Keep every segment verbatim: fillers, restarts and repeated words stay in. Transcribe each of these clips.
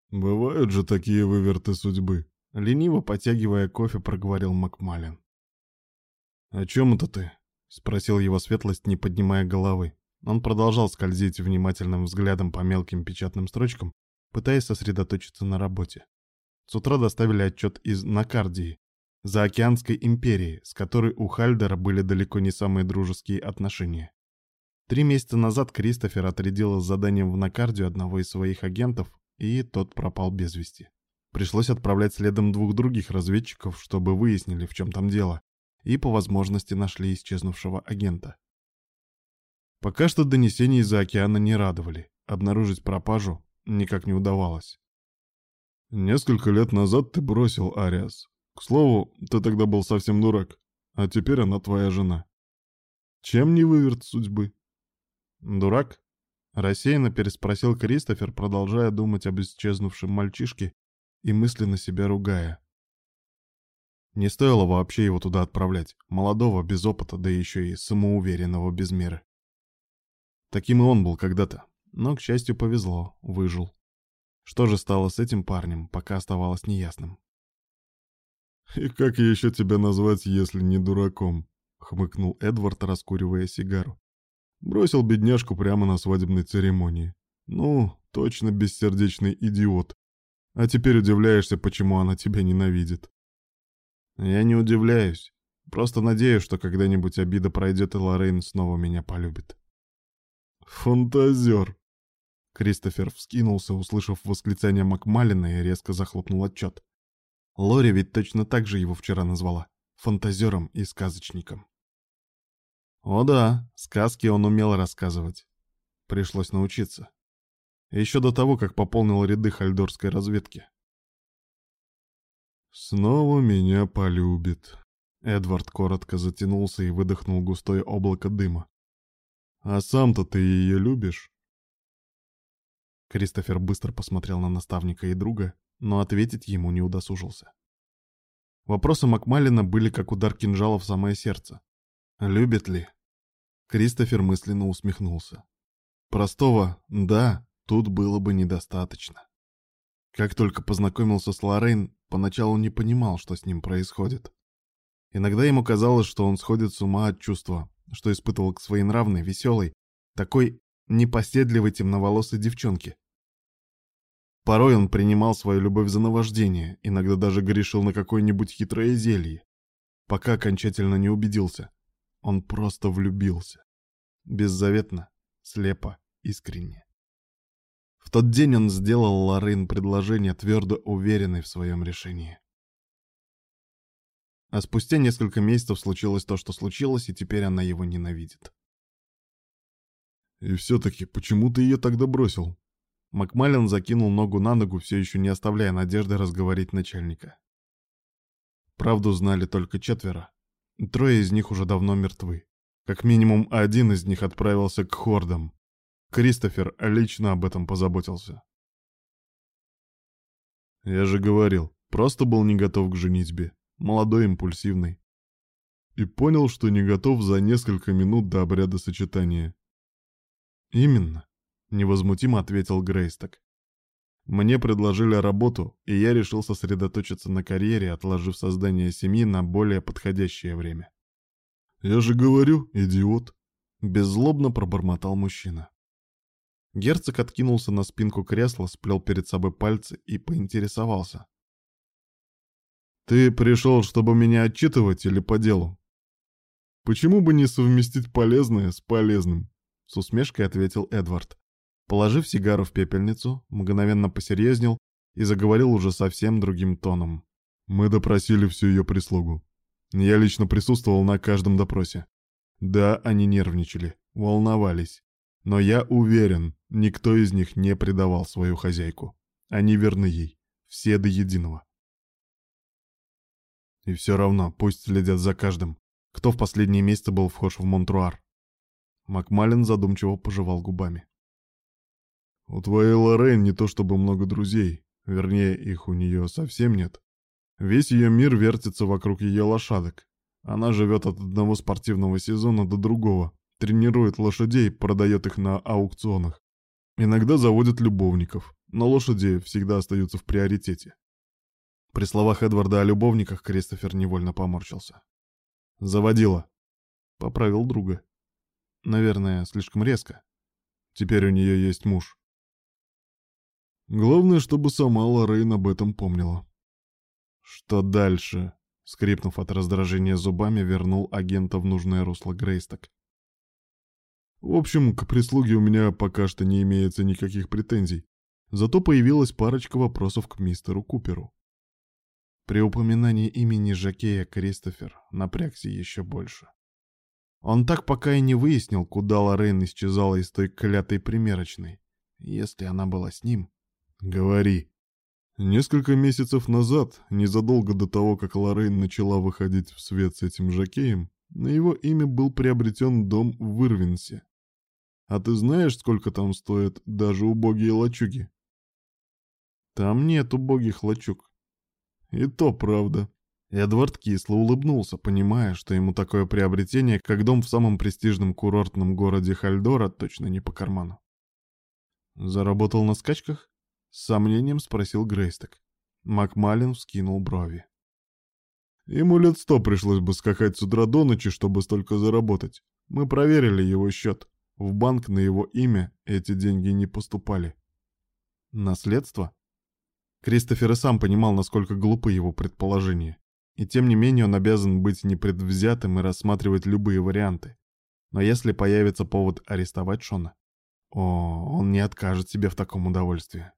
Бывают же такие выверты судьбы. Лениво потягивая кофе, проговорил Макмалин. «О чем это ты?» — спросил его светлость, не поднимая головы. Он продолжал скользить внимательным взглядом по мелким печатным строчкам, пытаясь сосредоточиться на работе. С утра доставили отчет из Накардии, Заокеанской империи, с которой у Хальдера были далеко не самые дружеские отношения. Три месяца назад Кристофер отрядил с заданием в Накардию одного из своих агентов, и тот пропал без вести. Пришлось отправлять следом двух других разведчиков, чтобы выяснили, в чем там дело, и по возможности нашли исчезнувшего агента. Пока что донесения из-за океана не радовали, обнаружить пропажу никак не удавалось. «Несколько лет назад ты бросил Ариас. К слову, ты тогда был совсем дурак, а теперь она твоя жена. Чем не выверт судьбы?» «Дурак?» — рассеянно переспросил Кристофер, продолжая думать об исчезнувшем мальчишке и мысленно себя ругая. Не стоило вообще его туда отправлять, молодого, без опыта, да еще и самоуверенного без меры. Таким и он был когда-то, но, к счастью, повезло, выжил. Что же стало с этим парнем, пока оставалось неясным. «И как еще тебя назвать, если не дураком?» — хмыкнул Эдвард, раскуривая сигару. «Бросил бедняжку прямо на свадебной церемонии. Ну, точно бессердечный идиот. А теперь удивляешься, почему она тебя ненавидит». «Я не удивляюсь. Просто надеюсь, что когда-нибудь обида пройдет, и Лоррейн снова меня полюбит». «Фантазер!» Кристофер вскинулся, услышав восклицание Макмалина, и резко захлопнул отчет. Лори ведь точно так же его вчера назвала. Фантазером и сказочником. О да, сказки он умел рассказывать. Пришлось научиться. Еще до того, как пополнил ряды хальдорской разведки. «Снова меня полюбит». Эдвард коротко затянулся и выдохнул густое облако дыма. «А сам-то ты ее любишь?» Кристофер быстро посмотрел на наставника и друга, но ответить ему не удосужился. Вопросы Макмалина были как удар кинжала в самое сердце. «Любит ли?» Кристофер мысленно усмехнулся. Простого «да» тут было бы недостаточно. Как только познакомился с Лоррейн, поначалу не понимал, что с ним происходит. Иногда ему казалось, что он сходит с ума от чувства, что испытывал к своенравной, веселой, такой непоседливой темноволосой девчонке. Порой он принимал свою любовь за наваждение, иногда даже грешил на какое-нибудь хитрое зелье, пока окончательно не убедился. Он просто влюбился. Беззаветно, слепо, искренне. В тот день он сделал Лоррейн предложение, твердо уверенный в своем решении. А спустя несколько месяцев случилось то, что случилось, и теперь она его ненавидит. «И все-таки, почему ты ее тогда бросил?» Макмалин закинул ногу на ногу, все еще не оставляя надежды разговорить начальника. Правду знали только четверо. Трое из них уже давно мертвы. Как минимум один из них отправился к хордам. Кристофер лично об этом позаботился. «Я же говорил, просто был не готов к женитьбе. Молодой, импульсивный. И понял, что не готов за несколько минут до обряда сочетания». «Именно», — невозмутимо ответил Грейсток. «Мне предложили работу, и я решил сосредоточиться на карьере, отложив создание семьи на более подходящее время». «Я же говорю, идиот», — беззлобно пробормотал мужчина. Герцог откинулся на спинку кресла, сплел перед собой пальцы и поинтересовался. «Ты пришел, чтобы меня отчитывать или по делу?» «Почему бы не совместить полезное с полезным?» — с усмешкой ответил Эдвард. Положив сигару в пепельницу, мгновенно посерьезнел и заговорил уже совсем другим тоном. «Мы допросили всю ее прислугу. Я лично присутствовал на каждом допросе. Да, они нервничали, волновались. Но я уверен, никто из них не предавал свою хозяйку. Они верны ей, все до единого. И все равно пусть следят за каждым, кто в последние месяцы был вхож в Монтруар». Макмалин задумчиво пожевал губами. «У твоей Лоррейн не то чтобы много друзей, вернее, их у нее совсем нет. Весь ее мир вертится вокруг ее лошадок. Она живет от одного спортивного сезона до другого, тренирует лошадей, продает их на аукционах. Иногда заводит любовников, но лошади всегда остаются в приоритете. При словах Эдварда о любовниках Кристофер невольно поморщился. «Заводила», — поправил друга. «Наверное, слишком резко. Теперь у нее есть муж. Главное, чтобы сама Лоррейн об этом помнила». «Что дальше?» — скрипнув от раздражения зубами, вернул агента в нужное русло Грейсток. «В общем, к прислуге у меня пока что не имеется никаких претензий. Зато появилась парочка вопросов к мистеру Куперу». При упоминании имени жокея Кристофер напрягся еще больше. Он так пока и не выяснил, куда Лоррейн исчезала из той клятой примерочной. Если она была с ним... «Говори». Несколько месяцев назад, незадолго до того, как Лоррейн начала выходить в свет с этим жокеем, на его имя был приобретен дом в Ирвинсе. А ты знаешь, сколько там стоят даже убогие лачуги? Там нет убогих лачуг. И то правда. Эдвард кисло улыбнулся, понимая, что ему такое приобретение, как дом в самом престижном курортном городе Хальдора, точно не по карману. «Заработал на скачках?» — с сомнением спросил Грейсток. Макмалин вскинул брови. «Ему лет сто пришлось бы скакать с утра до ночи, чтобы столько заработать. Мы проверили его счет. В банк на его имя эти деньги не поступали». «Наследство?» Кристофер и сам понимал, насколько глупы его предположения. И тем не менее он обязан быть непредвзятым и рассматривать любые варианты. Но если появится повод арестовать Шона, о, он не откажет себе в таком удовольствии.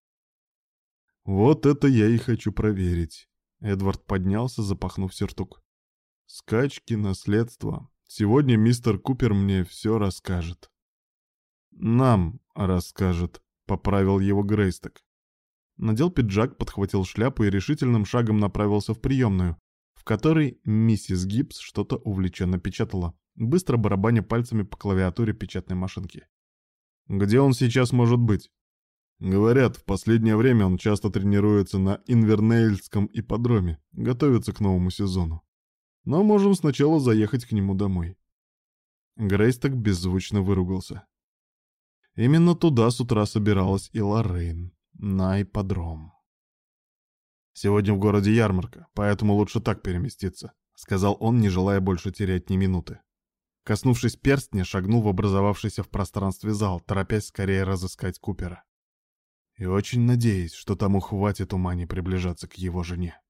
«Вот это я и хочу проверить». Эдвард поднялся, запахнув сюртук. «Скачки, наследство. Сегодня мистер Купер мне все расскажет». «Нам расскажет», — поправил его Грейсток. Надел пиджак, подхватил шляпу и решительным шагом направился в приемную, в которой миссис Гибс что-то увлеченно печатала, быстро барабаня пальцами по клавиатуре печатной машинки. «Где он сейчас может быть?» «Говорят, в последнее время он часто тренируется на Инвернейльском ипподроме, готовится к новому сезону. Но можем сначала заехать к нему домой». Грейсток беззвучно выругался. Именно туда с утра собиралась и Лоррейн. На ипподром. «Сегодня в городе ярмарка, поэтому лучше так переместиться», — сказал он, не желая больше терять ни минуты. Коснувшись перстня, шагнул в образовавшийся в пространстве зал, торопясь скорее разыскать Купера. И очень надеясь, что тому хватит ума не приближаться к его жене.